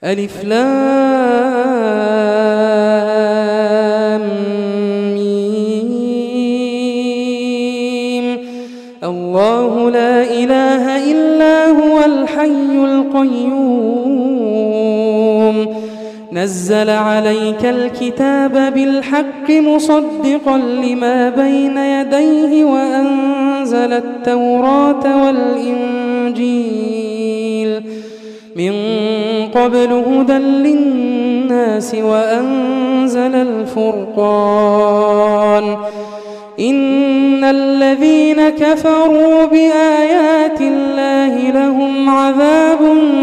ألف لام ميم. الله لا إله إلا هو الحي القيوم نزل عليك الكتاب بالحق مصدقا لما بين يديه وأنزل التوراة والإنجيل من قبل هدى للناس وأنزل الفرقان إن الذين كفروا بآيات الله لهم عذاب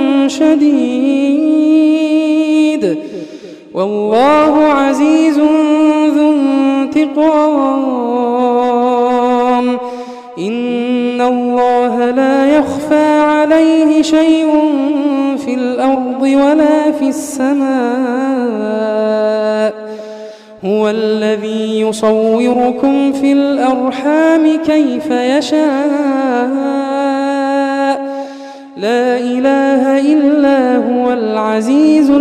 شديد والله عزيز ذو انتقام إن الله لا يخفى عليه شيء في الأرض ولا في السماء هو الذي يصوركم في الأرحام كيف يشاء لا إله إلا هو العزيز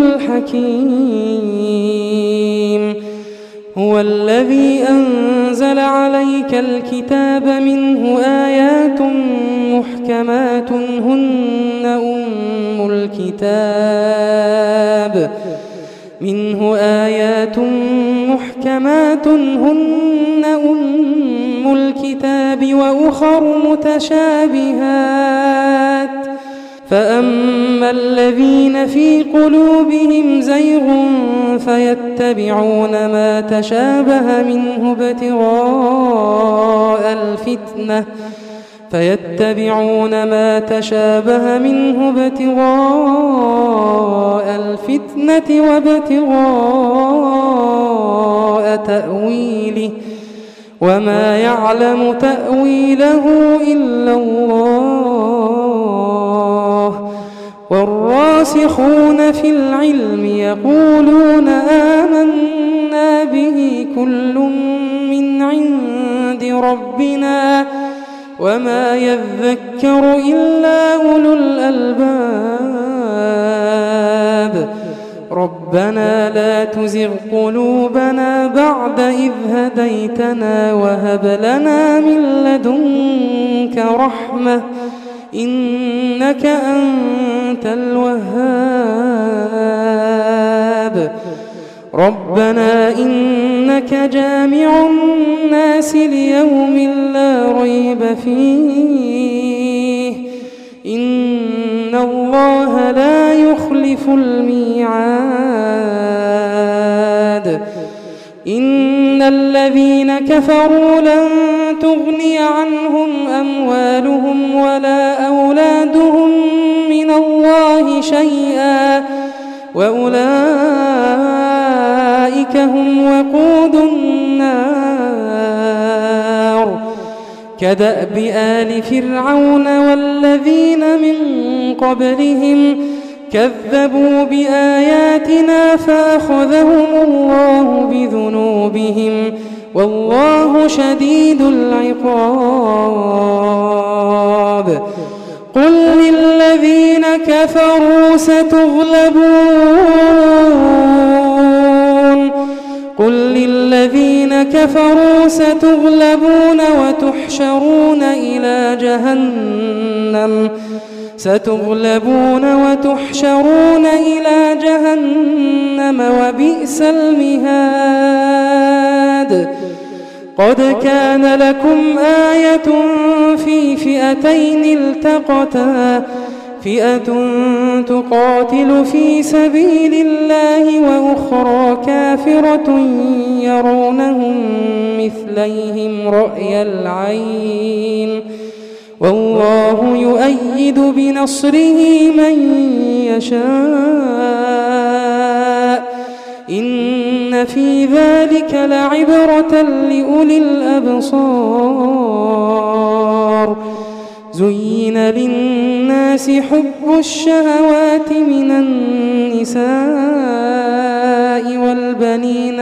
الحكيم هو الذي أنزل عليك الكتاب منه آيات محكمات هن أم الكتاب وأخر متشابهات فأما الذين في قلوبهم زيغ فيتبعون ما تشابه منه ابتغاء الفتنة وابتغاء تأويله وما يعلم تأويله إلا الله والراسخون في العلم يقولون آمنا به كل من عند ربنا وما يذكر إلا أولو الألباب ربنا لا تزغ قلوبنا بعد إذ هديتنا وهب لنا من لدنك رحمة إنك أنت الوهاب ربنا إنك جامع الناس ليوم لا ريب فيه إن الله لا يخلف الميعاد إن الذين كفروا لن تغني عنهم أموالهم ولا أولادهم من الله شيئا وأولئك هم وقود النار كدأب آل فرعون والذين من قبلهم كذبوا بآياتنا فأخذهم الله بذنوبهم والله شديد العقاب قل للذين كفروا ستغلبون وتحشرون إلى جهنم وبئس المهاد قد كان لكم آية في فئتين التقتا فئة تقاتل في سبيل الله وأخرى كافرة يرونهم مثليهم رأي العين والله يؤيد بنصره من يشاء إن في ذلك لعبرة لأولي الأبصار زين للناس حب الشهوات من النساء والبنين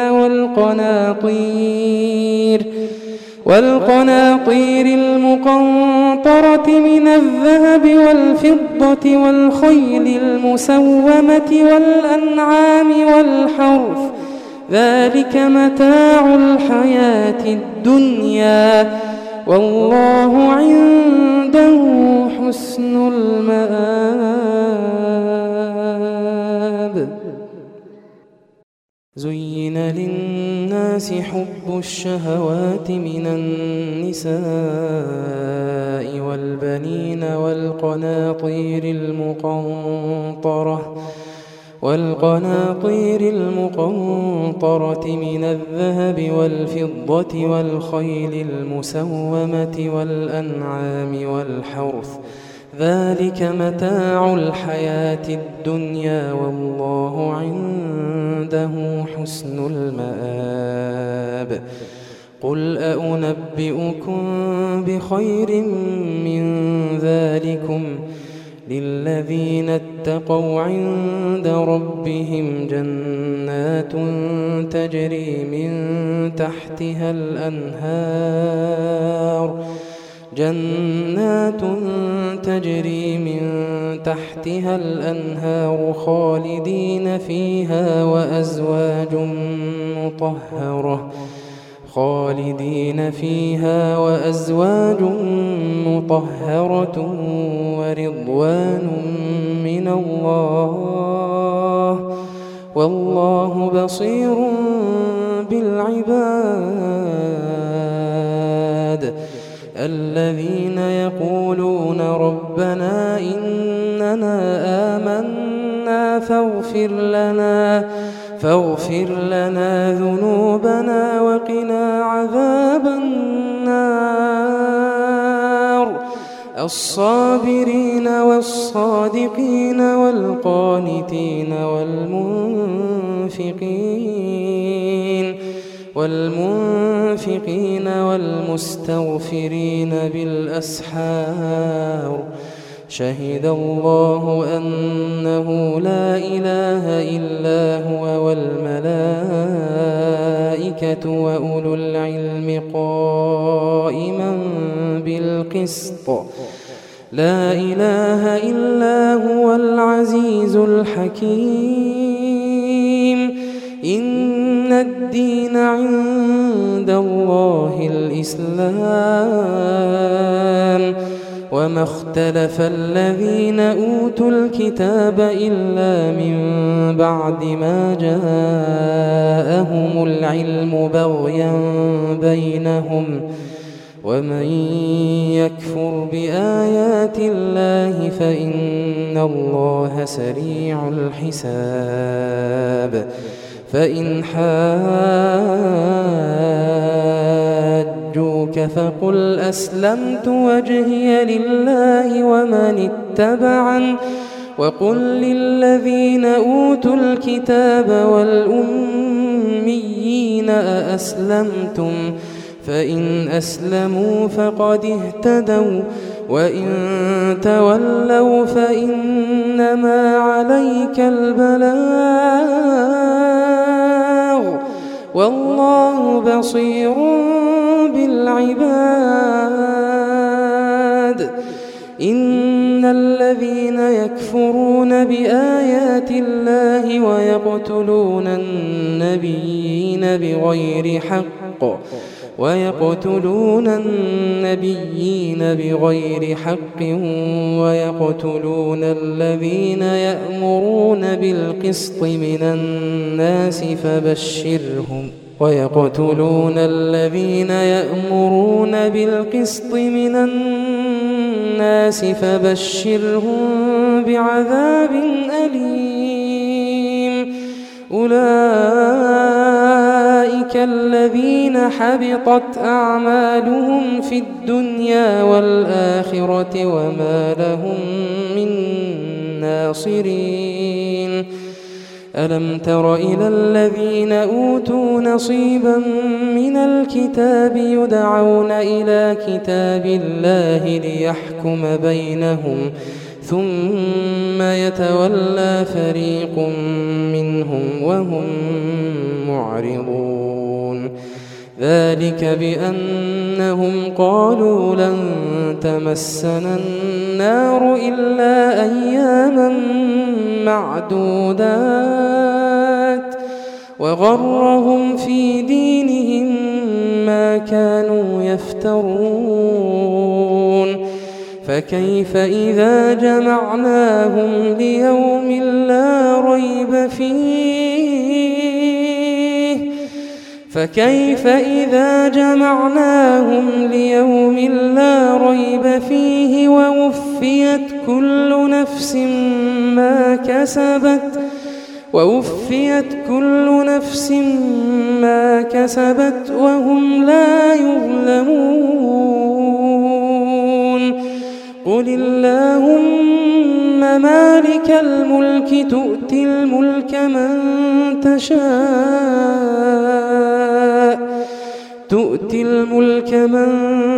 والقناطير المقنطرة المقنطرة من الذهب والفضة والخيل المسومة والأنعام والحرث ذلك متاع الحياة الدنيا والله عنده حسن المآب. زين للناس حب الشهوات من النساء والبنين والقناطير المقنطرة من الذهب والفضة والخيل المسومة والأنعام والحرث ذلك متاع الحياة الدنيا والله عنده حسن المآب. قل أنبئكم بخير من ذلكم للذين اتقوا عند ربهم جنات تجري من تحتها الأنهار خالدين فيها وأزواج مطهرة ورضوان من الله والله بصير بالعباد. الذين يقولون ربنا إننا آمنا فاغفر لنا ذنوبنا وقنا عذاب النار. الصابرين والصادقين والقانتين والمنفقين والمستغفرين بالأسحار. شهد الله أنه لا إله إلا هو والملائكة وأولو العلم قائما بالقسط. لا إله إلا هو العزيز الحكيم. إن الدين عند الله الإسلام وما اختلف الذين أوتوا الكتاب إلا من بعد ما جاءهم العلم بغيا بينهم ومن يكفر بآيات الله فإن الله سريع الحساب. فإن حاجوك فقل أسلمت وجهي لله ومن اتبعن وقل للذين أوتوا الكتاب والأميين أأسلمتم فإن أسلموا فقد اهتدوا وإن تولوا فإنما عليك البلاغ والله بصير بالعباد. إن الذين يكفرون بآيات الله ويقتلون النبيين بغير حق ويقتلون الذين يأمرون بالقسط من الناس فبشرهم بعذاب أليم. أولئك الذين حبطت أعمالهم في الدنيا والآخرة وما لهم من ناصرين. ألم تر إلى الذين أوتوا نصيبا من الكتاب يدعون إلى كتاب الله ليحكم بينهم ثم يتولى فريق منهم وهم معرضون. ذلك بأنهم قالوا لن تمسنا النار إلا أياما معدودات وغرهم في دينهم ما كانوا يفترون فكيف إذا جمعناهم ليوم لا ريب فيه ووفيت كل نفس ما كسبت وهم لا يظلمون قل اللهم مالك الملك تؤتي الملك من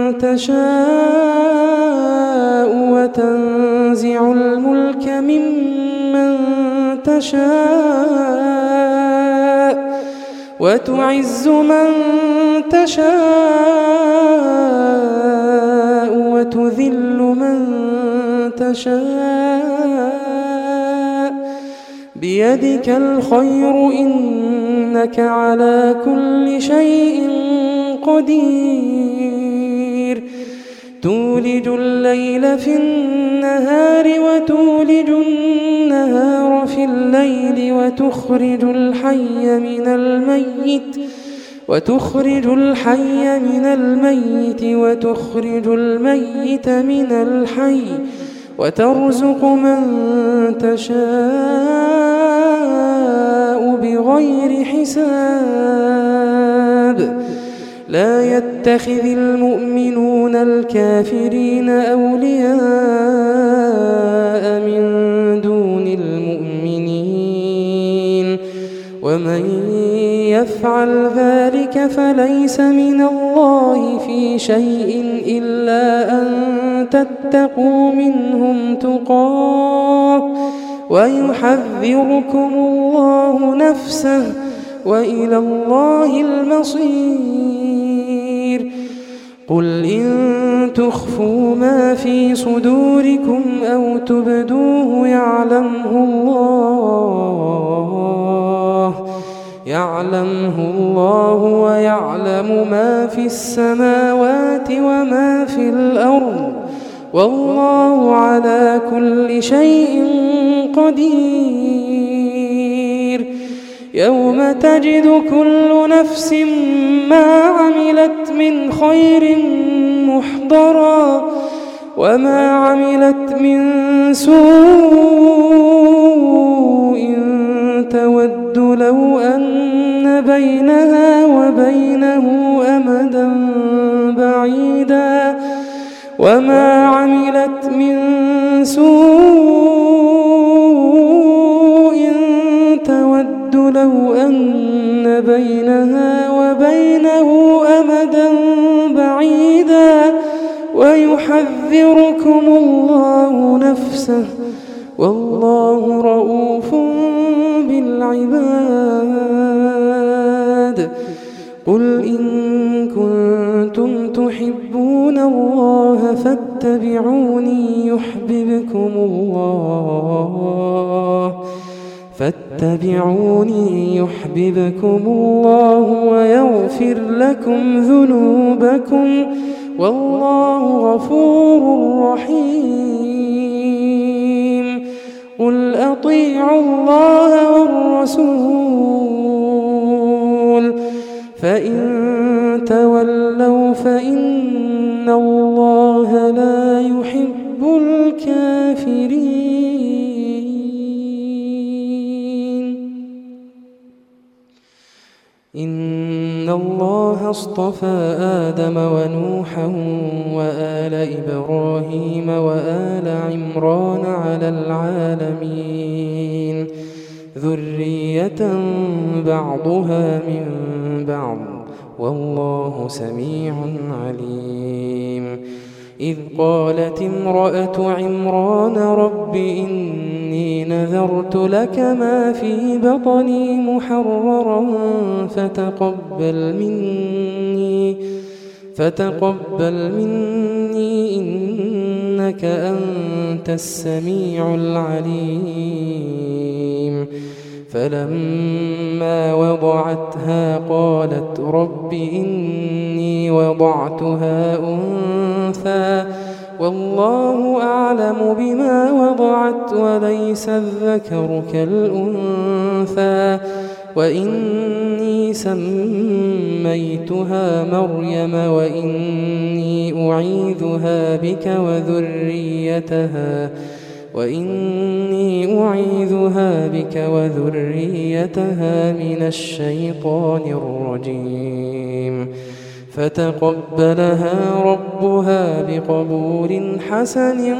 تشاء وتنزع الملك ممن تشاء وتعز من تشاء وتذل من تشاء بيدك الخير إنك على كل شيء قدير تولج الليل في النهار وتولج النهار في الليل وتخرج الحي من الميت وتخرج الميت من الحي وترزق من تشاء بغير حساب لا يتخذ المؤمنون الكافرين أولياء من دون المؤمنين ومن يفعل ذلك فليس من الله في شيء إلا أن تتقوا منهم تقاه ويحذركم الله نفسه وإلى الله المصير قل إن تخفوا ما في صدوركم أو تبدوه يعلمه الله ويعلم ما في السماوات وما في الأرض والله على كل شيء قدير يوم تجد كل نفس ما عملت من خير محضرا وما عملت من سوء تود لو أن بينها وبينه أمدا بعيدا وما عملت من سوء تود لو أن بينها وبينه أمدا بعيدا ويحذركم الله نفسه والله رؤوف بالعباد قل إن كنتم تحبون الله فاتبعوني يحببكم الله ويغفر لكم ذنوبكم والله غفور رحيم قل أطيعوا الله والرسول فإن تولوا فإن الله لا يحب الكافرين إن الله اصطفى آدم ونوحا وآل إبراهيم وآل عمران على العالمين ذرية بعضها من بعض والله سميع عليم إذ قالت امرأة عمران رب إني نذرت لك ما في بطني محررا فتقبل مني إنك أنت السميع العليم. فلما وضعتها قالت رب إني وضعتها أنثى والله أعلم بما وضعت وليس الذكر كالأنثى وإني سميتها مريم وإني أعيذها بك وذريتها من الشيطان الرجيم. فتقبلها ربها بقبول حسن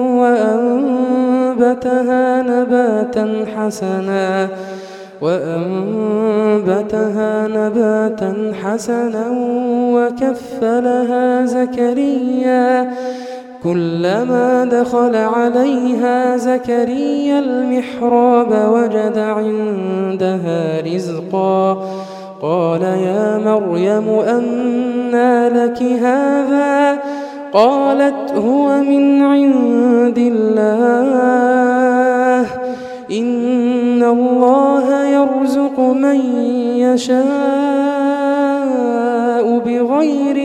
وأنبتها نباتا حسنا وكفلها زكريا. كلما دخل عليها زكريا المحراب وجد عندها رزقا قال يا مريم أنى لك هذا؟ قالت هو من عند الله إن الله يرزق من يشاء بغير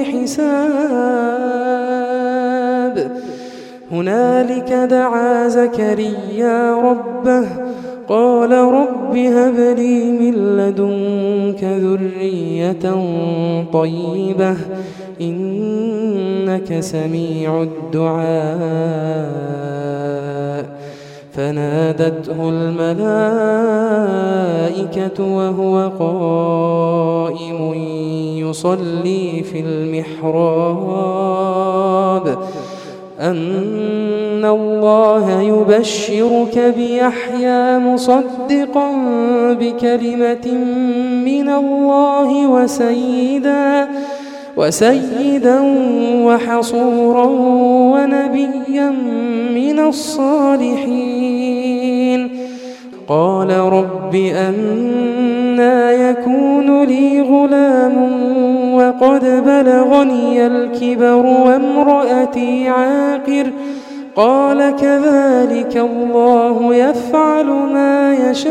حساب. هنالك دعا زكريا ربه قال رب هب لي من لدنك ذرية طيبة إنك سميع الدعاء. فنادته الملائكة وهو قائم يصلي في المحراب أن الله يبشرك بيحيى مصدقا بكلمة من الله وسيدا وحصورا ونبيا من الصالحين. قال رب أنى يكون لي غلام وقد بلغني الكبر وامرأتي عاقر؟ قال كذلك الله يفعل ما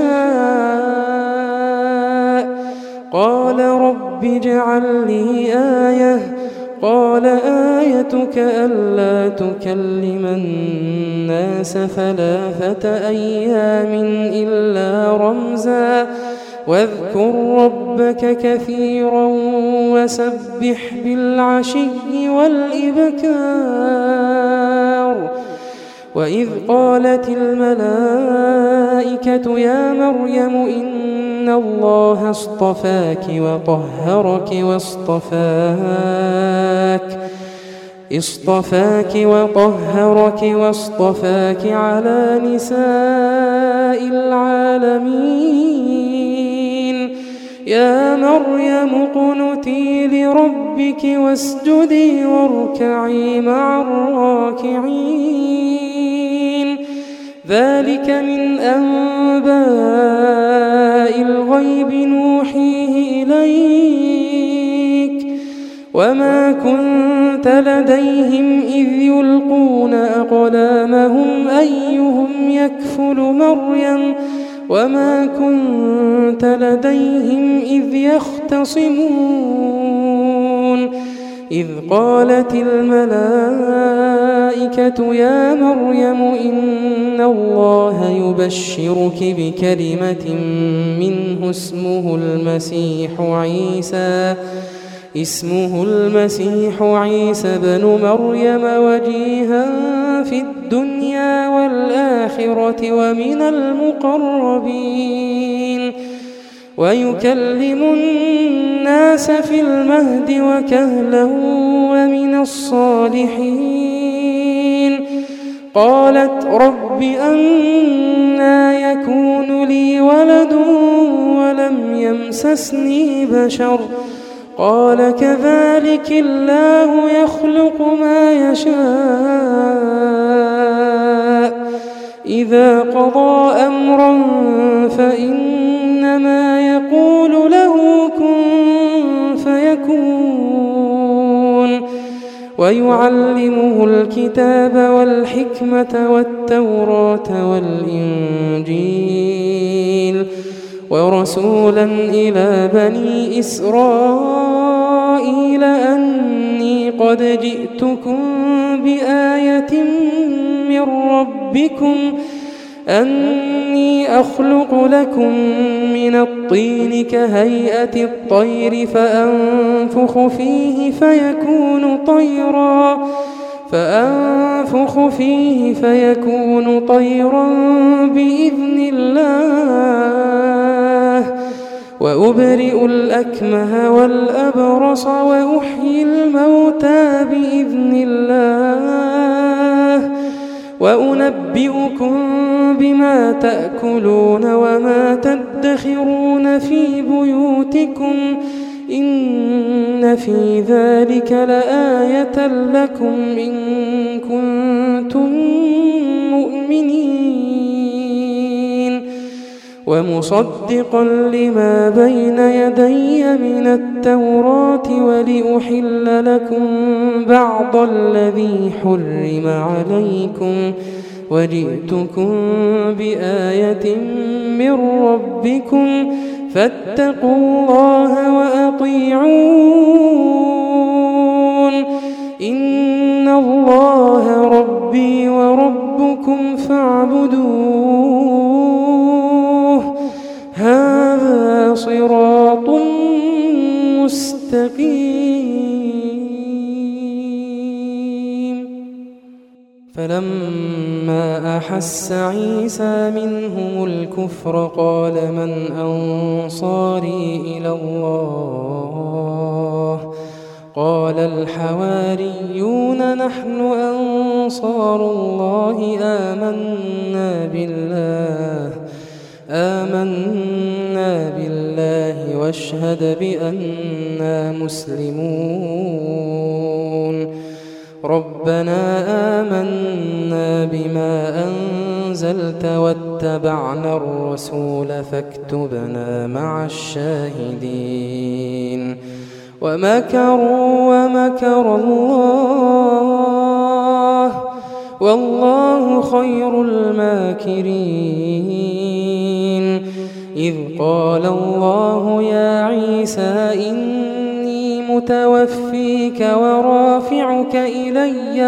يشاء. قال رب اجعل لي آية. قال آيتك ألا تكلم الناس 3 أيام إلا رمزا واذكر ربك كثيرا وسبح بالعشي والإبكار. وإذ قالت الملائكة يا مريم إن الله اصطفاك وطهرك واصطفاك على نساء العالمين. يا مريم اقنتي لربك واسجدي واركعي مع الراكعين. ذلك من أنباء الغيب نوحيه إليك وما كنت لديهم إذ يلقون أقلامهم أيهم يكفل مريم وما كنت لديهم إذ يختصمون. إذ قالت الملائكة يا مريم إن الله يبشرك بكلمة منه اسمه المسيح عيسى بن مريم وجيها في الدنيا والآخرة ومن المقربين ويكلم الناس في المهد وكهلا ومن الصالحين. قالت رب أنى يكون لي ولد ولم يمسسني بشر؟ قال كذلك الله يخلق ما يشاء إذا قضى أمرا فإنما يقول له كن فيكون ويعلمه الكتاب والحكمة والتوراة والإنجيل ورسولا إلى بني إسرائيل أني قد جئتكم بآية من ربكم أني أخلق لكم من الطين كهيئة الطير فأنفخ فيه فيكون طيرا بإذن الله وأبرئ الأكمه والأبرص وأحيي الموتى بإذن الله وأنبئكم بما تأكلون وما تدخرون في بيوتكم إن في ذلك لآية لكم إن كنتم مؤمنين ومصدقا لما بين يدي من التوراة ولأحل لكم بعض الذي حرم عليكم وجئتكم بآية من ربكم فاتقوا الله وأطيعون إن الله ربي وربكم فاعبدوه هذا صراط مستقيم. فلما أحس عيسى منهم الكفر قال من أنصاري إلى الله قال الحواريون نحن أنصار الله آمنا بالله واشهد بأننا مسلمون. ربنا آمنا بما أنزلت واتبعنا الرسول فاكتبنا مع الشاهدين. ومكروا ومكر الله والله خير الماكرين. إذ قال الله يا عيسى إني متوفيك ورافعك إلي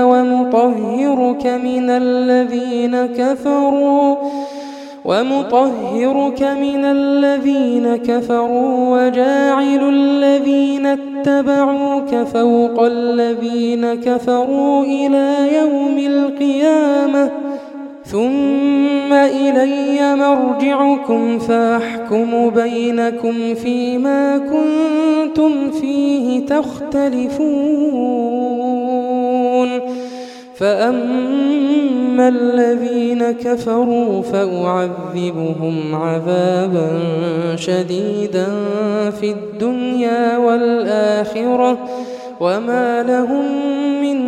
ومطهرك من الذين كفروا وجاعل الذين اتبعوك فوق الذين كفروا إلى يوم القيامة ثم إلي مرجعكم فأحكم بينكم فيما كنتم فيه تختلفون. فأما الذين كفروا فأعذبهم عذابا شديدا في الدنيا والآخرة وما لهم من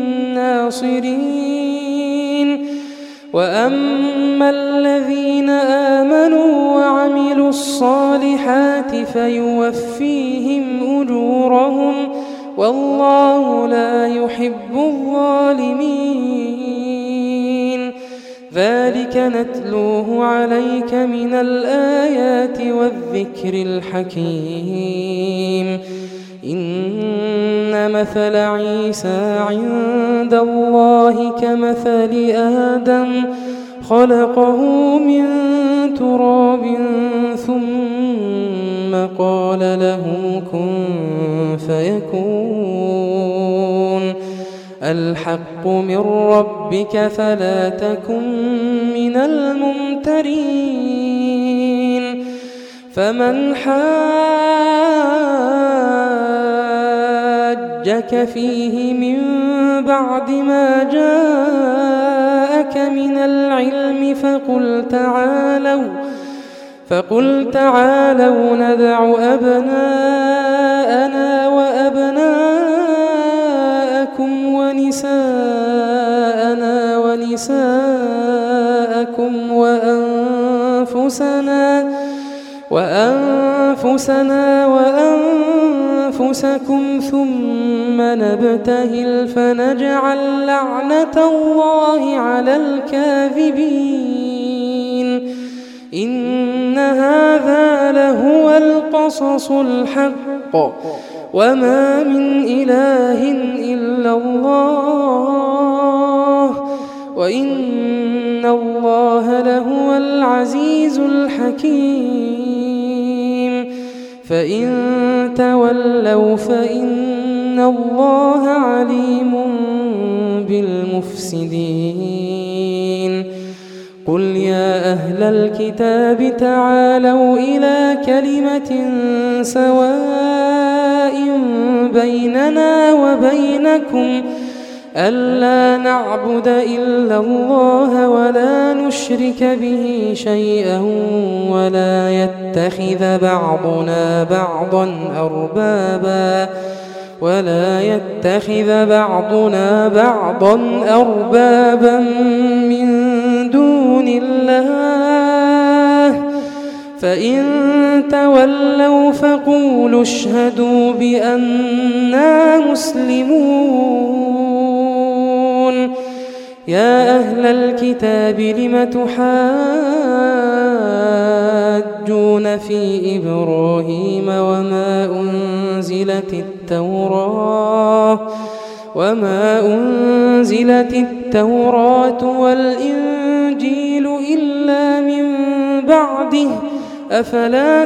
ناصرين. وأما الذين آمنوا وعملوا الصالحات فيوفيهم أجورهم والله لا يحب الظالمين. ذلك نتلوه عليك من الآيات والذكر الحكيم. إن مثل عيسى عند الله كمثل آدم خلقه من تراب ثم قال له كن فيكون. الحق من ربك فلا تكن من الممترين. فمن حاجك فيه من بعد ما جاءك من العلم فقل تعالوا ندع أبناءنا وأبناءكم ونساءنا وأنفسكم ثم نبتهل فنجعل لعنة الله على الكاذبين. إن هذا لهو القصص الحق وما من إله إلا الله وإن الله لهو العزيز الحكيم. فإن تولوا فإن الله عليم بالمفسدين. قل يا أهل الكتاب تعالوا إلى كلمة سواء بيننا وبينكم ألا نعبد إلا الله ولا نشرك به شيئا ولا يتخذ بعضنا بعضا أربابا من دون الله. فإن تولوا فقولوا اشهدوا بأننا مسلمون. يا أهل الكتاب لم تحاجون في إبراهيم وما أنزلت التوراة والإنجيل إلا من بعده أفلا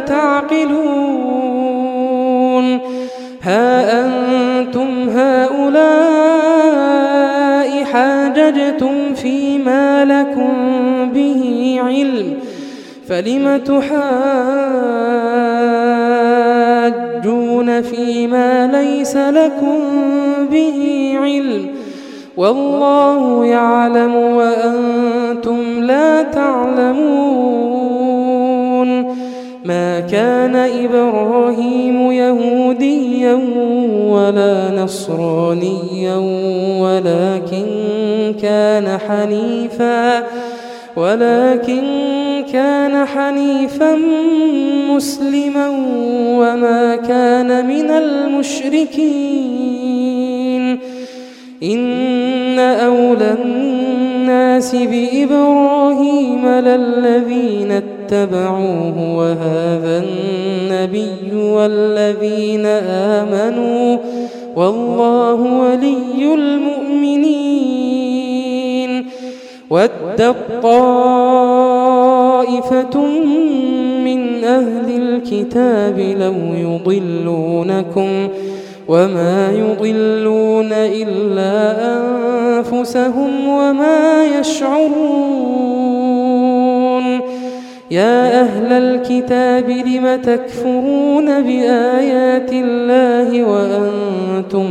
تعقلون. ها أنتم هؤلاء حاججتم فيما لكم به علم فلم تحاجون فيما ليس لكم به علم والله يعلم وأنتم لا تعلمون. ما كان إبراهيم يهوديا ولا نصرانيا ولكن كان حنيفا مسلما وما كان من المشركين. إن أولى الناس بإبراهيم للذين اتبعوه وهذا النبي والذين آمنوا والله ولي المؤمنين. ودت طائفة من أهل الكتاب لو يضلونكم وما يضلون إلا أنفسهم وما يشعرون. يا أهل الكتاب لم تكفرون بآيات الله وأنتم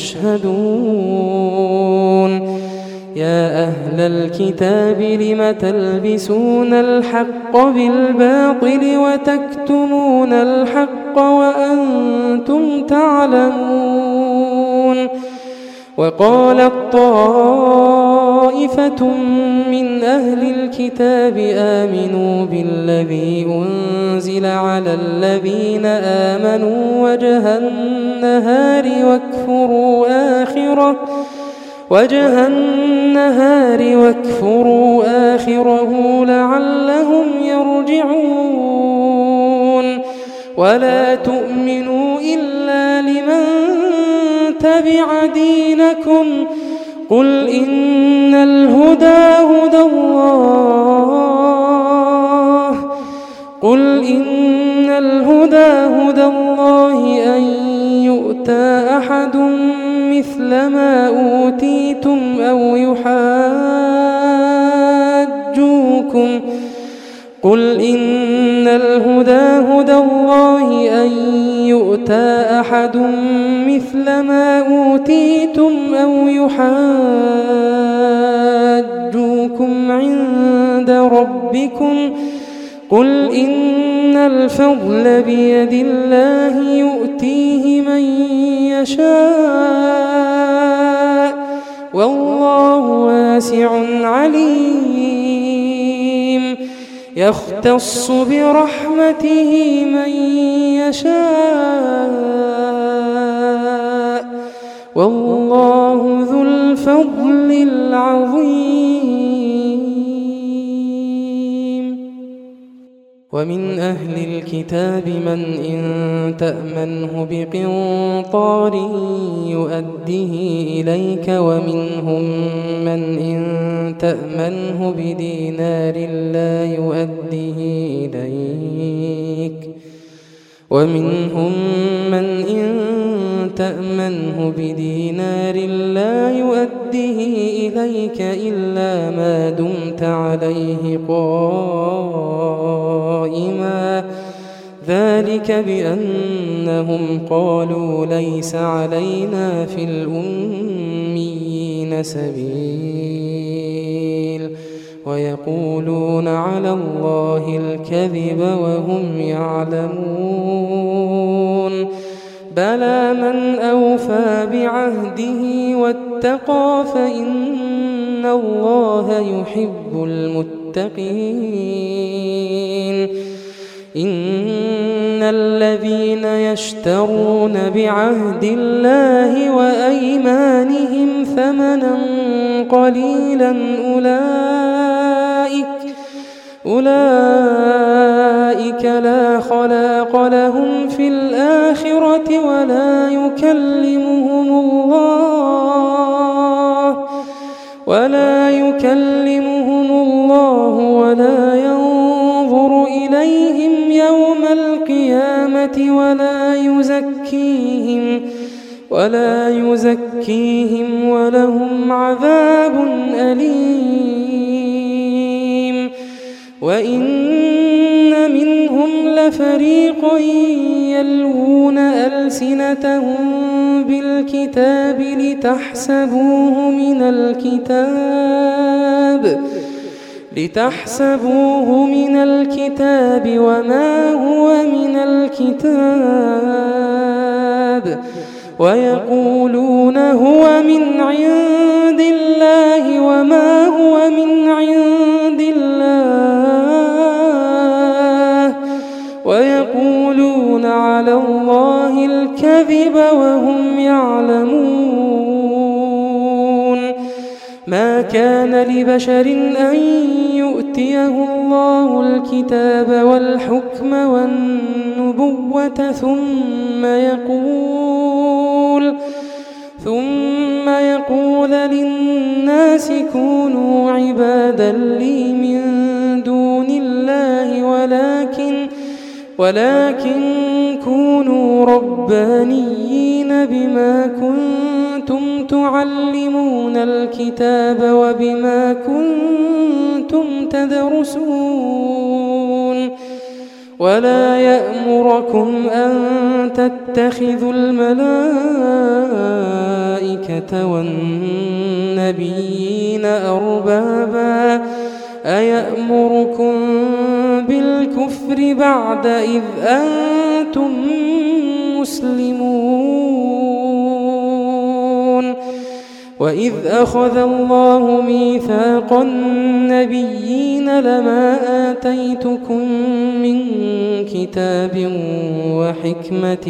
تشهدون. يا أهل الكتاب لم تلبسون الحق بالباطل وتكتمون الحق وأنتم تعلمون. وقالت طائفة من أهل الكتاب آمنوا بالذي أنزل على الذين آمنوا وجه النهار واكفروا آخره لعلهم يرجعون. ولا تؤمنوا إلا لمن تبع دينكم قل إن الهدى هدى الله أن يؤتى أحد مثل ما أوتيتم أو يحاجوكم قل إن الهدى هدى الله أن يؤتى أحد مثل ما أوتيتم أو يحاجوكم عند ربكم قل إن الفضل بيد الله يؤتيه من يشاء والله واسع عليم. يختص برحمته من يشاء والله ذو الفضل العظيم. ومن أهل الكتاب من إن تأمنه بقنطار يؤده إليك ومنهم من إن تأمنه بدينار لا يؤده إليك ومنهم من إن تأمنه بدينار لا يؤده إليك إلا ما دمت عليه قائما ذلك بأنهم قالوا ليس علينا في الأميين سبيل ويقولون على الله الكذب وهم يعلمون بلى من أوفى بعهده واتقى فإن الله يحب المتقين. إن الذين يشترون بعهد الله وأيمانهم ثمنا قليلا أولئك لا خلاق لهم في الآخرة ولا يكلمهم الله ولا ينظر إليهم يوم القيامة ولا يزكيهم ولهم عذاب أليم. وإن منهم لفريقا يلوون ألسنتهم بالكتاب لتحسبوه من الكتاب وما هو من الكتاب ويقولون هو من عند الله وما هو من عند الله ويقولون على الله الكذب وهم يعلمون. ما كان لبشر أن يؤتيه الله الكتاب والحكم والنبوة ثم يقول للناس كونوا عبادا لي من دون الله ولكن كونوا ربانيين بما كنتم تعلمون الكتاب وبما كنتم تدرسون. ولا يأمركم أن تتخذوا الملائكة والنبيين أربابا أيأمركم بالكفر بعد إذ أنتم مسلمون. وإذ أخذ الله ميثاق النبيين لما آتيتكم من كتاب وحكمة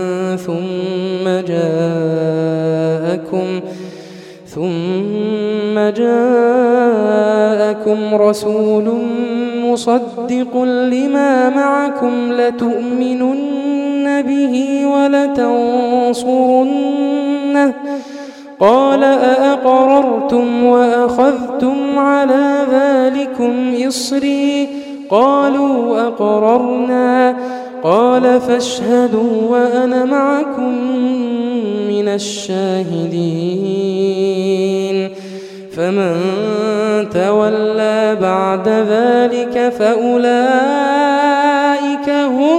ثم جاءكم رسول مصدق لما معكم لتؤمنن به ولتنصرنه قال أأقررتم وأخذتم على ذلكم إصري قالوا أقررنا قال فاشهدوا وأنا معكم من الشاهدين. فمن تولى بعد ذلك فأولئك هم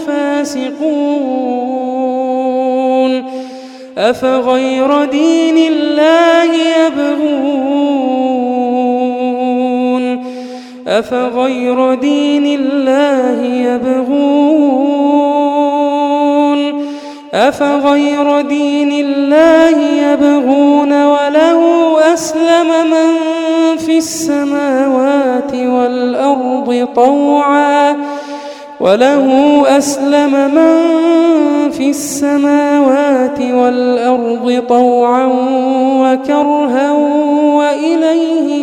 الفاسقون. أفغير دين الله يبغون أفغير دين الله يبغون وله أسلم من في السماوات والأرض طوعا وكرها وإليه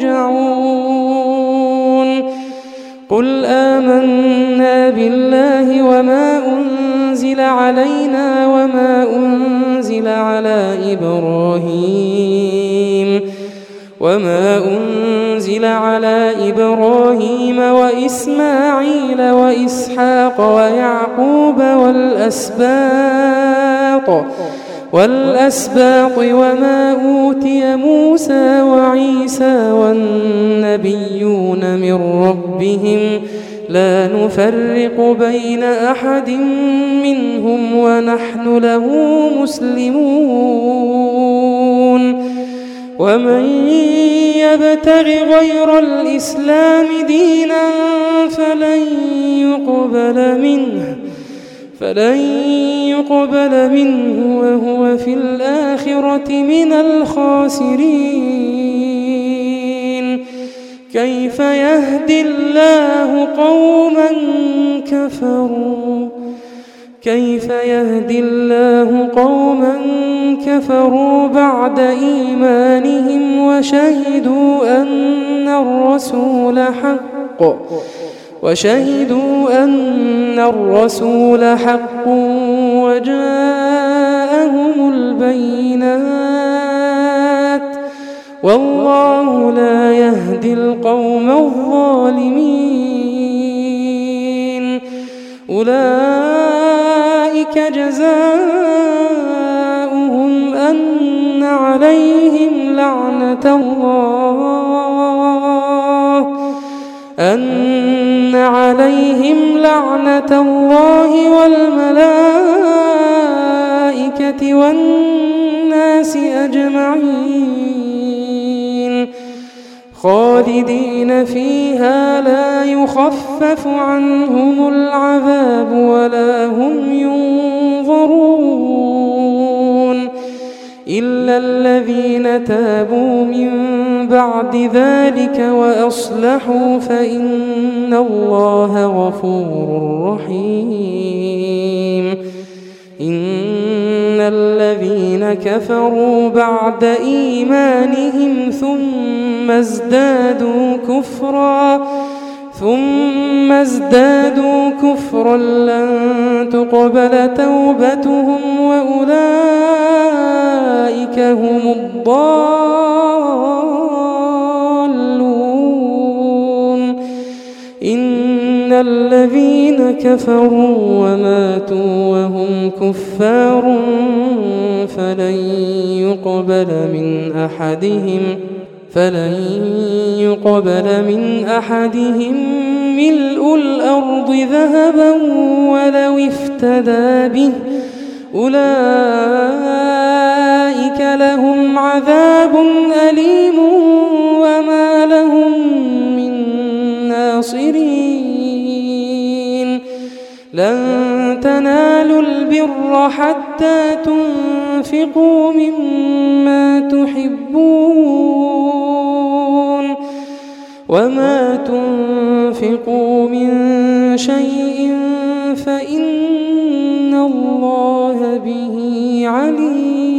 يرجعون قل آمنا بالله وما أنزل علينا وما أنزل على إبراهيم وإسماعيل وإسحاق ويعقوب والأسباط وما أوتي موسى وعيسى والنبيون من ربهم لا نفرق بين أحد منهم ونحن له مسلمون ومن يبتغ غير الإسلام دينا فلن يقبل منه وهو في الآخرة من الخاسرين كيف يهدي الله قوما كفروا بعد إيمانهم وشهدوا أن الرسول حق وجاءهم البينات والله لا يهدي القوم الظالمين أولئك جزاؤهم أن عليهم لعنة الله والملائكة والناس أجمعين خالدين فيها لا يخفف عنهم العذاب ولا هم ينظرون إلا الذين تابوا من بعد ذلك وأصلحوا فإن الله غفور رحيم إن الذين كفروا بعد إيمانهم ثم ازدادوا كفرا لن تقبل توبتهم وأولئك هم الضالون إن الذين كفروا وماتوا وهم كفار فلن يقبل من أحدهم ملء الأرض ذهبا ولو افتدى به أولئك لهم عذاب أليم وما لهم من ناصرين لن تنالوا البر حتى تنفقوا مما تحبون وما تنفقوا من شيء فإن الله به عليم